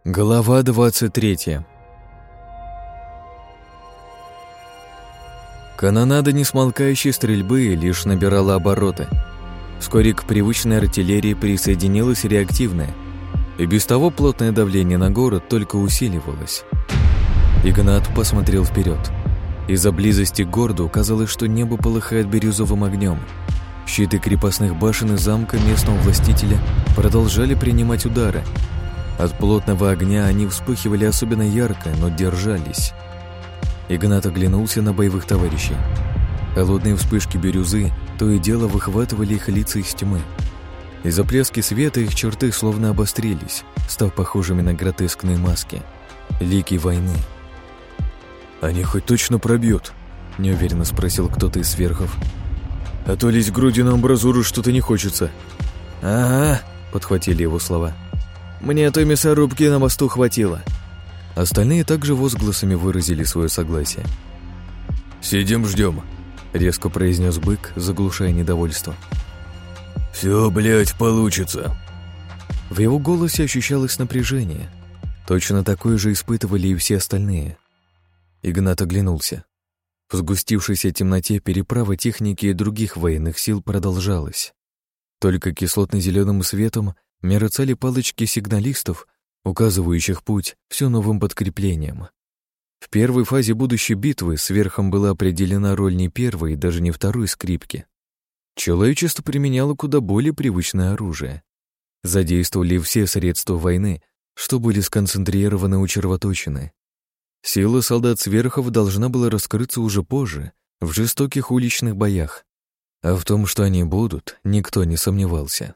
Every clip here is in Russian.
Глава 23. Канонада несмолкающей стрельбы лишь набирала обороты. Вскоре к привычной артиллерии присоединилась реактивная, и без того плотное давление на город только усиливалось. Игнат посмотрел вперед. Из-за близости к городу казалось, что небо полыхает бирюзовым огнем. Щиты крепостных башен и замка местного властителя продолжали принимать удары. От плотного огня они вспыхивали особенно ярко, но держались. Игнат оглянулся на боевых товарищей. Холодные вспышки бирюзы то и дело выхватывали их лица из тьмы. Из-за плески света их черты словно обострились, став похожими на гротескные маски. Лики войны. «Они хоть точно пробьют?» — неуверенно спросил кто-то из сверхов. «А то лезть грудью на амбразуру что-то не хочется». «Ага», — подхватили его слова. «Мне той мясорубки на мосту хватило». Остальные также возгласами выразили свое согласие. «Сидим, ждем», — резко произнес бык, заглушая недовольство. «Все, блядь, получится». В его голосе ощущалось напряжение. Точно такое же испытывали и все остальные. Игнат оглянулся. В сгустившейся темноте переправа техники и других военных сил продолжалась. Только кислотно-зеленым светом мерцали палочки сигналистов, указывающих путь все новым подкреплениям. В первой фазе будущей битвы сверхом была определена роль не первой и даже не второй скрипки. Человечество применяло куда более привычное оружие. Задействовали все средства войны, что были сконцентрированы у червоточины. Сила солдат сверхов должна была раскрыться уже позже, в жестоких уличных боях. А в том, что они будут, никто не сомневался.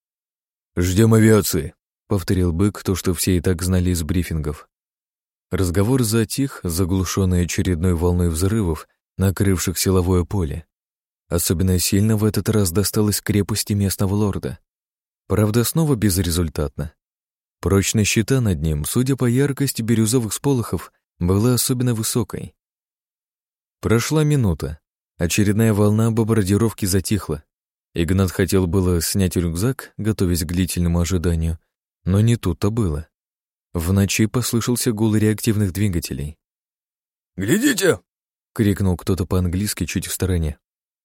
«Ждем авиации», — повторил бык то, что все и так знали из брифингов. Разговор затих, заглушенный очередной волной взрывов, накрывших силовое поле. Особенно сильно в этот раз досталось крепости местного лорда. Правда, снова безрезультатно. Прочность щита над ним, судя по яркости бирюзовых сполохов, была особенно высокой. Прошла минута. Очередная волна бомбардировки затихла. Игнат хотел было снять рюкзак, готовясь к длительному ожиданию, но не тут-то было. В ночи послышался гул реактивных двигателей. «Глядите!» — крикнул кто-то по-английски чуть в стороне.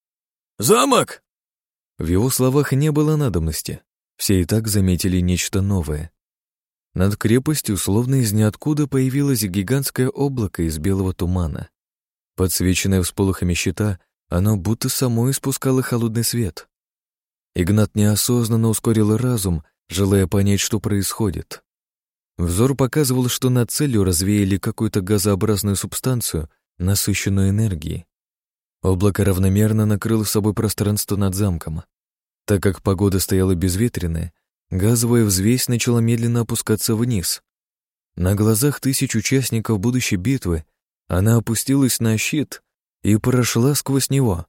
«Замок!» В его словах не было надобности. Все и так заметили нечто новое. Над крепостью, словно из ниоткуда, появилось гигантское облако из белого тумана. Подсвеченное всполохами щита, оно будто само испускало холодный свет. Игнат неосознанно ускорил разум, желая понять, что происходит. Взор показывал, что над целью развеяли какую-то газообразную субстанцию, насыщенную энергией. Облако равномерно накрыло собой пространство над замком. Так как погода стояла безветренная, газовая взвесь начала медленно опускаться вниз. На глазах тысяч участников будущей битвы она опустилась на щит и прошла сквозь него.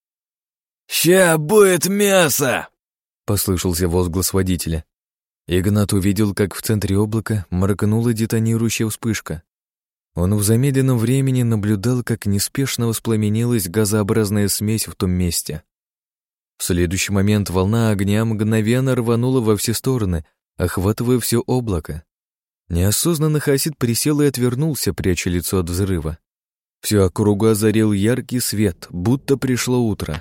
«Ща будет мясо!» — послышался возглас водителя. Игнат увидел, как в центре облака моргнула детонирующая вспышка. Он в замедленном времени наблюдал, как неспешно воспламенилась газообразная смесь в том месте. В следующий момент волна огня мгновенно рванула во все стороны, охватывая все облако. Неосознанно Хасид присел и отвернулся, пряча лицо от взрыва. Всю округу озарил яркий свет, будто пришло утро.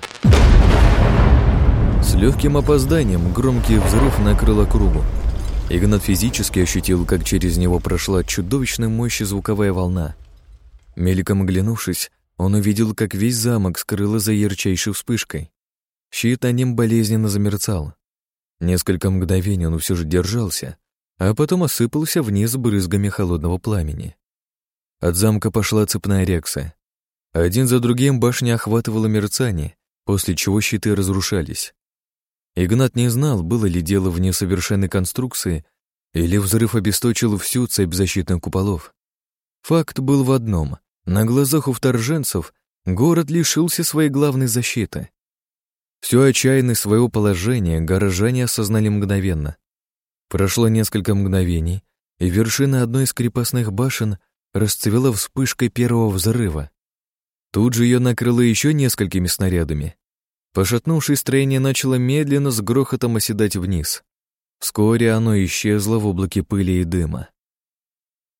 С легким опозданием громкий взрыв накрыл округу. Игнат физически ощутил, как через него прошла чудовищной мощи звуковая волна. Мельком оглянувшись, он увидел, как весь замок скрыло за ярчайшей вспышкой. Щит на нем болезненно замерцал. Несколько мгновений он все же держался, а потом осыпался вниз брызгами холодного пламени. От замка пошла цепная реакция. Один за другим башня охватывала мерцание, после чего щиты разрушались. Игнат не знал, было ли дело в несовершенной конструкции или взрыв обесточил всю цепь защитных куполов. Факт был в одном — на глазах у вторженцев город лишился своей главной защиты. Всю отчаянность своего положения горожане осознали мгновенно. Прошло несколько мгновений, и вершина одной из крепостных башен расцвела вспышкой первого взрыва. Тут же ее накрыло еще несколькими снарядами. Пошатнувшись, строение начало медленно с грохотом оседать вниз. Вскоре оно исчезло в облаке пыли и дыма.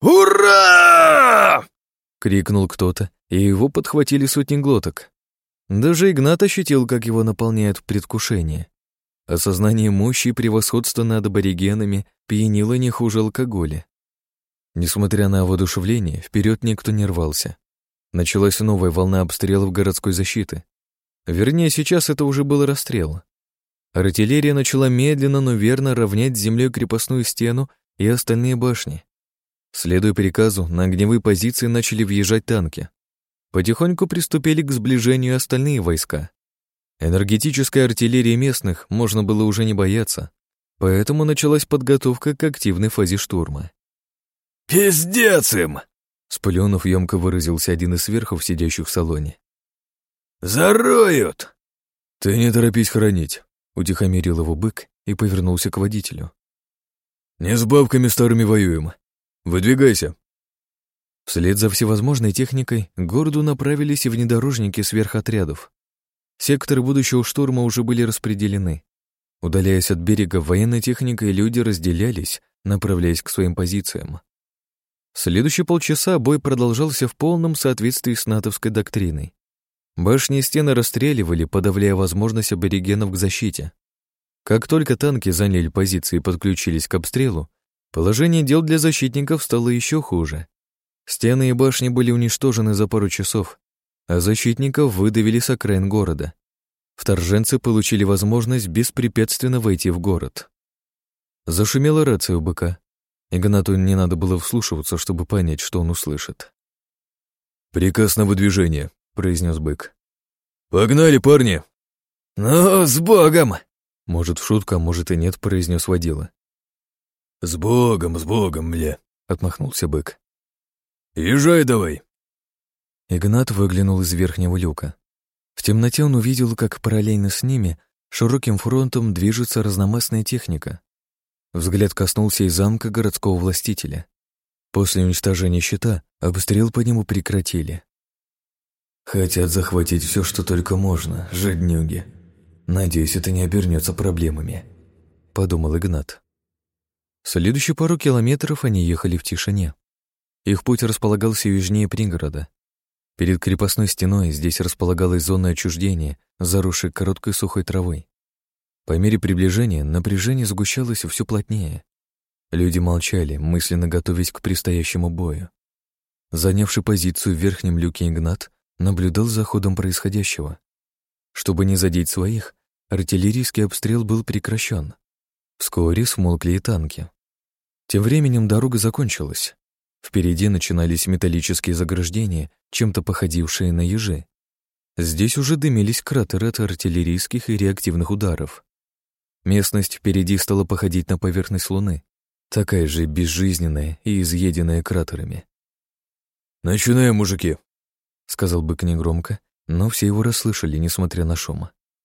«Ура!» — крикнул кто-то, и его подхватили сотни глоток. Даже Игнат ощутил, как его наполняет предвкушение. Осознание мощи и превосходства над аборигенами пьянило не хуже алкоголя. Несмотря на воодушевление, вперед никто не рвался. Началась новая волна обстрелов городской защиты. Вернее, сейчас это уже был расстрел. Артиллерия начала медленно, но верно равнять с землей крепостную стену и остальные башни. Следуя приказу, на огневые позиции начали въезжать танки. Потихоньку приступили к сближению остальные войска. Энергетической артиллерии местных можно было уже не бояться, поэтому началась подготовка к активной фазе штурма. «Пиздец им!» — сплюнув, ёмко выразился один из сверхов, сидящих в салоне. «Зароют!» «Ты не торопись хоронить», — утихомирил его бык и повернулся к водителю. «Не с бабками старыми воюем. Выдвигайся!» Вслед за всевозможной техникой к городу направились и внедорожники сверхотрядов. Секторы будущего штурма уже были распределены. Удаляясь от берега, военная техника и люди разделялись, направляясь к своим позициям. Следующие полчаса бой продолжался в полном соответствии с натовской доктриной. Башни и стены расстреливали, подавляя возможность аборигенов к защите. Как только танки заняли позиции и подключились к обстрелу, положение дел для защитников стало еще хуже. Стены и башни были уничтожены за пару часов, а защитников выдавили с окраин города. Вторженцы получили возможность беспрепятственно войти в город. Зашумела рация у быка. Игнату не надо было вслушиваться, чтобы понять, что он услышит. «Приказ на выдвижение», — произнес бык. «Погнали, парни!» «Ну, с Богом!» Может, в шутку, а может и нет, произнес водила. С Богом, бля!» — отмахнулся бык. «Езжай давай!» Игнат выглянул из верхнего люка. В темноте он увидел, как параллельно с ними широким фронтом движется разномастная техника. Взгляд коснулся и замка городского властителя. После уничтожения щита обстрел по нему прекратили. «Хотят захватить все, что только можно, жаднюги. Надеюсь, это не обернется проблемами», — подумал Игнат. Следующие пару километров они ехали в тишине. Их путь располагался южнее пригорода. Перед крепостной стеной здесь располагалась зона отчуждения, заросшая короткой сухой травой. По мере приближения напряжение сгущалось все плотнее. Люди молчали, мысленно готовясь к предстоящему бою. Занявший позицию в верхнем люке Игнат наблюдал за ходом происходящего. Чтобы не задеть своих, артиллерийский обстрел был прекращен. Вскоре смолкли и танки. Тем временем дорога закончилась. Впереди начинались металлические заграждения, чем-то походившие на ежи. Здесь уже дымились кратеры от артиллерийских и реактивных ударов. Местность впереди стала походить на поверхность Луны, такая же безжизненная и изъеденная кратерами. «Начинаем, мужики», — сказал бык негромко, но все его расслышали, несмотря на шум.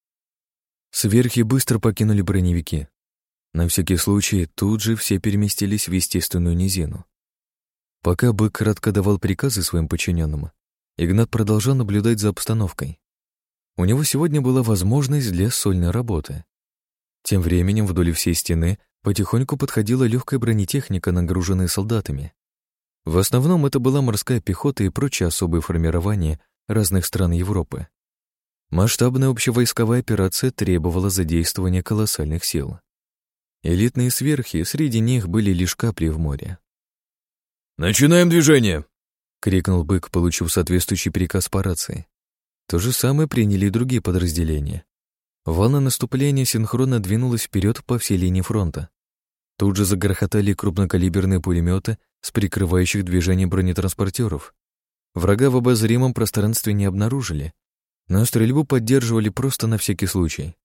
Сверхи быстро покинули броневики. На всякий случай тут же все переместились в естественную низину. Пока бык кратко давал приказы своим подчиненным, Игнат продолжал наблюдать за обстановкой. У него сегодня была возможность для сольной работы. Тем временем вдоль всей стены потихоньку подходила легкая бронетехника, нагруженная солдатами. В основном это была морская пехота и прочие особые формирования разных стран Европы. Масштабная общевойсковая операция требовала задействования колоссальных сил. Элитные сверхи, среди них были лишь капли в море. «Начинаем движение!» — крикнул бык, получив соответствующий приказ по рации. То же самое приняли и другие подразделения. Волна наступления синхронно двинулась вперед по всей линии фронта. Тут же загрохотали крупнокалиберные пулеметы с прикрывающих движение бронетранспортеров. Врага в обозримом пространстве не обнаружили, но стрельбу поддерживали просто на всякий случай.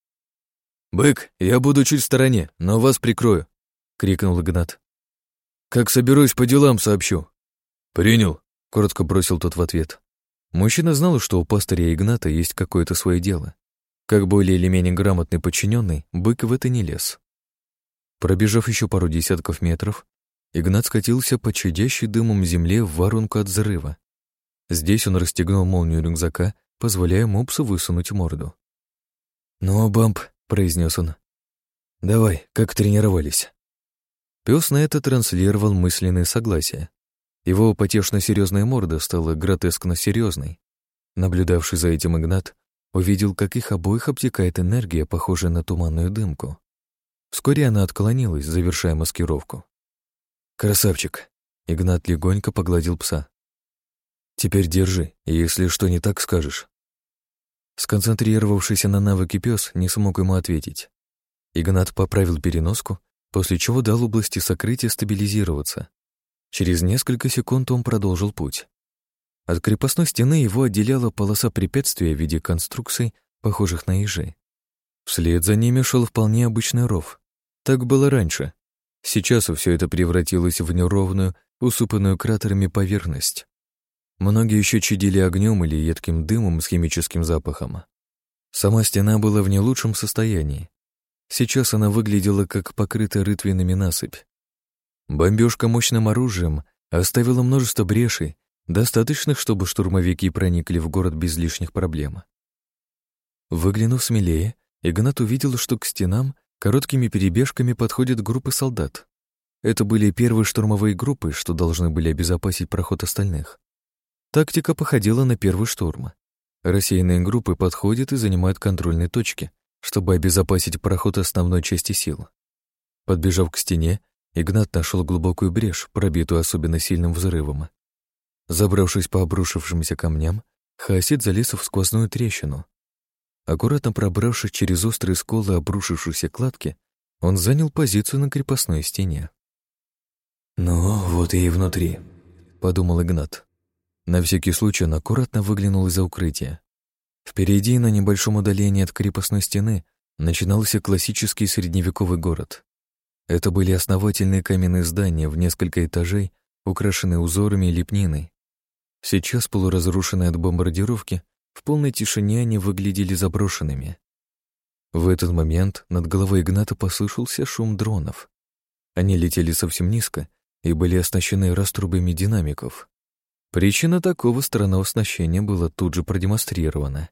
«Бык, я буду чуть в стороне, но вас прикрою», — крикнул Игнат. «Как соберусь по делам, сообщу». «Принял», — коротко бросил тот в ответ. Мужчина знал, что у пастыря Игната есть какое-то свое дело. Как более или менее грамотный подчиненный, бык в это не лез. Пробежав еще пару десятков метров, Игнат скатился по чадящей дымом земле в воронку от взрыва. Здесь он расстегнул молнию рюкзака, позволяя мопсу высунуть морду. «Ну, Бамп», — произнес он, — «давай, как тренировались». Пес на это транслировал мысленное согласие. Его потешно-серьезная морда стала гротескно-серьезной. Наблюдавший за этим Игнат увидел, как их обоих обтекает энергия, похожая на туманную дымку. Вскоре она отклонилась, завершая маскировку. «Красавчик!» — Игнат легонько погладил пса. «Теперь держи, и если что не так, скажешь». Сконцентрировавшийся на навыке пес не смог ему ответить. Игнат поправил переноску, после чего дал области сокрытия стабилизироваться. Через несколько секунд он продолжил путь. От крепостной стены его отделяла полоса препятствия в виде конструкций, похожих на ежи. Вслед за ними шел вполне обычный ров. Так было раньше. Сейчас все это превратилось в неровную, усыпанную кратерами поверхность. Многие еще чадили огнем или едким дымом с химическим запахом. Сама стена была в не лучшем состоянии. Сейчас она выглядела как покрытая рытвинами насыпь. Бомбежка мощным оружием оставила множество брешей, достаточных, чтобы штурмовики проникли в город без лишних проблем. Выглянув смелее, Игнат увидел, что к стенам короткими перебежками подходят группы солдат. Это были первые штурмовые группы, что должны были обезопасить проход остальных. Тактика походила на первый штурм. Рассеянные группы подходят и занимают контрольные точки, чтобы обезопасить проход основной части сил. Подбежав к стене, Игнат нашел глубокую брешь, пробитую особенно сильным взрывом. Забравшись по обрушившимся камням, хаосит залез в сквозную трещину. Аккуратно пробравшись через острые сколы обрушившейся кладки, он занял позицию на крепостной стене. «Ну, вот и внутри», — подумал Игнат. На всякий случай он аккуратно выглянул из-за укрытия. Впереди, на небольшом удалении от крепостной стены, начинался классический средневековый город. Это были основательные каменные здания в несколько этажей, украшенные узорами и лепниной. Сейчас, полуразрушенные от бомбардировки, в полной тишине они выглядели заброшенными. В этот момент над головой Игната послышался шум дронов. Они летели совсем низко и были оснащены раструбами динамиков. Причина такого странного оснащения была тут же продемонстрирована.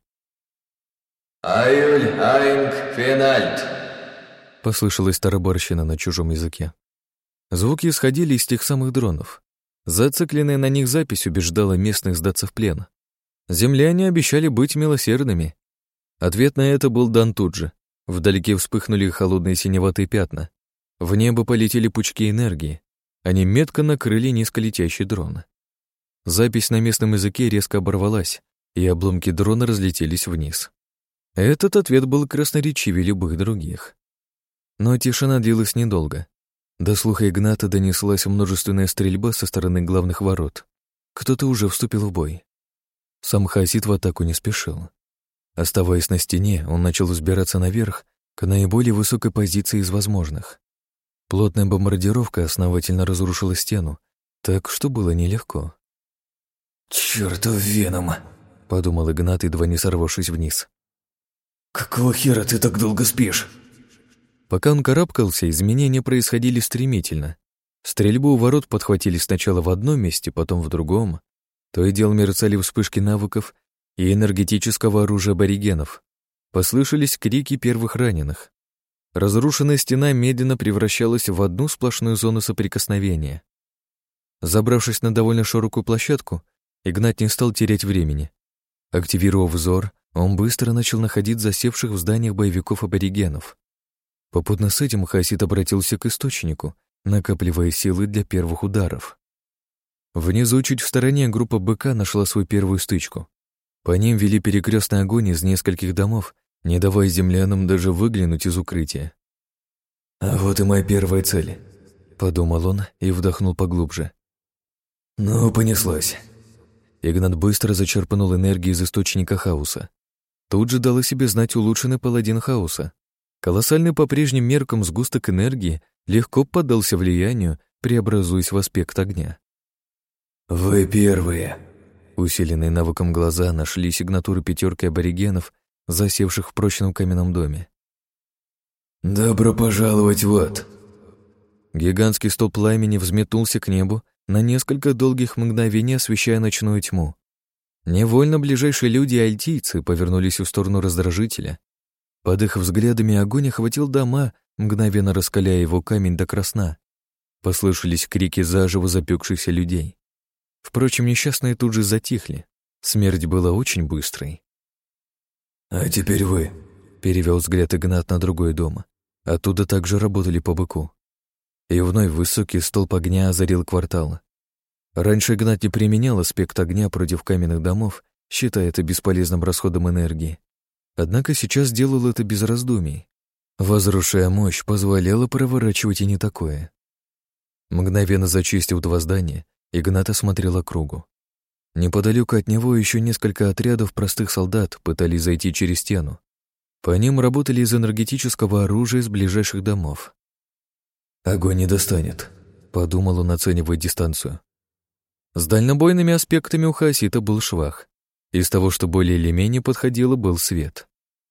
«Аюль Айнг Фенальт», — послышалась тарабарщина на чужом языке. Звуки исходили из тех самых дронов. Зацикленная на них запись убеждала местных сдаться в плен. Земляне обещали быть милосердными. Ответ на это был дан тут же. Вдалеке вспыхнули холодные синеватые пятна. В небо полетели пучки энергии. Они метко накрыли низколетящий дрон. Запись на местном языке резко оборвалась, и обломки дрона разлетелись вниз. Этот ответ был красноречивее любых других. Но тишина длилась недолго. До слуха Игната донеслась множественная стрельба со стороны главных ворот. Кто-то уже вступил в бой. Сам хаосит в атаку не спешил. Оставаясь на стене, он начал взбираться наверх к наиболее высокой позиции из возможных. Плотная бомбардировка основательно разрушила стену, так что было нелегко. «Чёртов Веном!» — подумал Игнат, едва не сорвавшись вниз. «Какого хера ты так долго спишь?» Пока он карабкался, изменения происходили стремительно. Стрельбу у ворот подхватили сначала в одном месте, потом в другом. То и дело мерцали вспышки навыков и энергетического оружия аборигенов. Послышались крики первых раненых. Разрушенная стена медленно превращалась в одну сплошную зону соприкосновения. Забравшись на довольно широкую площадку, Игнат не стал терять времени. Активировав взор, он быстро начал находить засевших в зданиях боевиков аборигенов. Попутно с этим хаосит обратился к источнику, накапливая силы для первых ударов. Внизу, чуть в стороне, группа БК нашла свою первую стычку. По ним вели перекрестный огонь из нескольких домов, не давая землянам даже выглянуть из укрытия. «А вот и моя первая цель», — подумал он и вдохнул поглубже. «Ну, понеслось». Игнат быстро зачерпнул энергию из источника хаоса. Тут же дал о себе знать улучшенный паладин хаоса. Колоссальный по прежним меркам сгусток энергии легко поддался влиянию, преобразуясь в аспект огня. «Вы первые». Усиленные навыком глаза нашли сигнатуры пятерки аборигенов, засевших в прочном каменном доме. «Добро пожаловать в ад». Гигантский столб пламени взметнулся к небу, на несколько долгих мгновений освещая ночную тьму. Невольно ближайшие люди и альтийцы повернулись в сторону раздражителя. Под их взглядами огонь охватил дома, мгновенно раскаляя его камень до красна. Послышались крики заживо запекшихся людей. Впрочем, несчастные тут же затихли. Смерть была очень быстрой. «А теперь вы», — перевел взгляд Игнат на другой дом. Оттуда также работали по быку. И вновь высокий столб огня озарил квартал. Раньше Игнат не применял аспект огня против каменных домов, считая это бесполезным расходом энергии. Однако сейчас делал это без раздумий. Возросшая мощь позволяла проворачивать и не такое. Мгновенно зачистив два здания, Игнат осмотрел округу. Неподалеку от него еще несколько отрядов простых солдат пытались зайти через стену. По ним работали из энергетического оружия из ближайших домов. «Огонь не достанет», — подумал он, оценивая дистанцию. С дальнобойными аспектами у хаосита был швах. Из того, что более или менее подходило, был свет.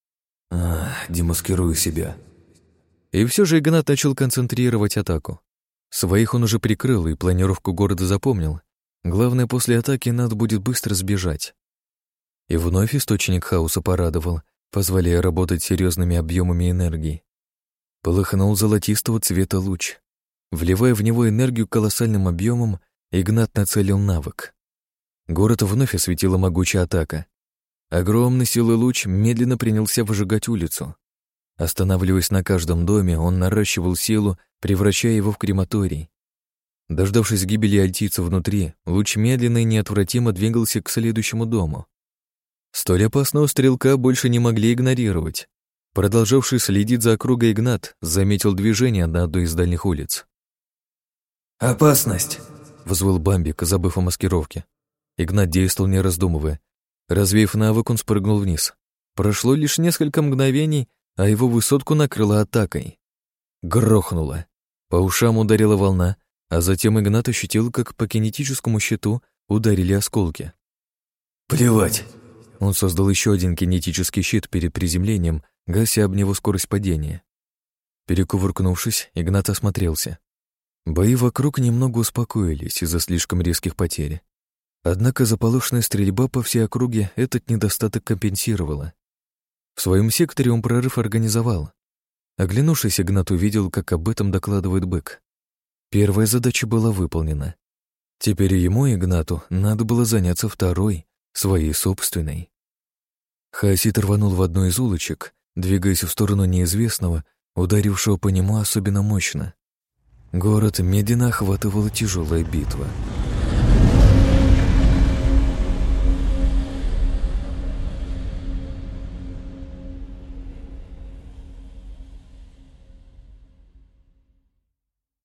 Демаскирую себя. И все же Игнат начал концентрировать атаку. Своих он уже прикрыл и планировку города запомнил. Главное, после атаки надо будет быстро сбежать. И вновь источник хаоса порадовал, позволяя работать серьезными объемами энергии. Полыхнул золотистого цвета луч. Вливая в него энергию колоссальным объемом, Игнат нацелил навык. Город вновь осветила могучая атака. Огромный силой луч медленно принялся выжигать улицу. Останавливаясь на каждом доме, он наращивал силу, превращая его в крематорий. Дождавшись гибели альтийца внутри, луч медленно и неотвратимо двигался к следующему дому. Столь опасного стрелка больше не могли игнорировать. Продолжавший следить за округой Игнат заметил движение на одной из дальних улиц. «Опасность!» — взвыл Бамбик, забыв о маскировке. Игнат действовал, не раздумывая. Развеяв навык, он спрыгнул вниз. Прошло лишь несколько мгновений, а его высотку накрыло атакой. Грохнуло. По ушам ударила волна, а затем Игнат ощутил, как по кинетическому щиту ударили осколки. «Плевать!» Он создал еще один кинетический щит перед приземлением, гася об него скорость падения. Перекувыркнувшись, Игнат осмотрелся. Бои вокруг немного успокоились из-за слишком резких потерь. Однако заполошенная стрельба по всей округе этот недостаток компенсировала. В своем секторе он прорыв организовал. Оглянувшись, Игнат увидел, как об этом докладывает бык. Первая задача была выполнена. Теперь ему, Игнату, надо было заняться второй, своей собственной. Хаосит рванул в одну из улочек, двигаясь в сторону неизвестного, ударившего по нему особенно мощно. Город медленно охватывала тяжелая битва.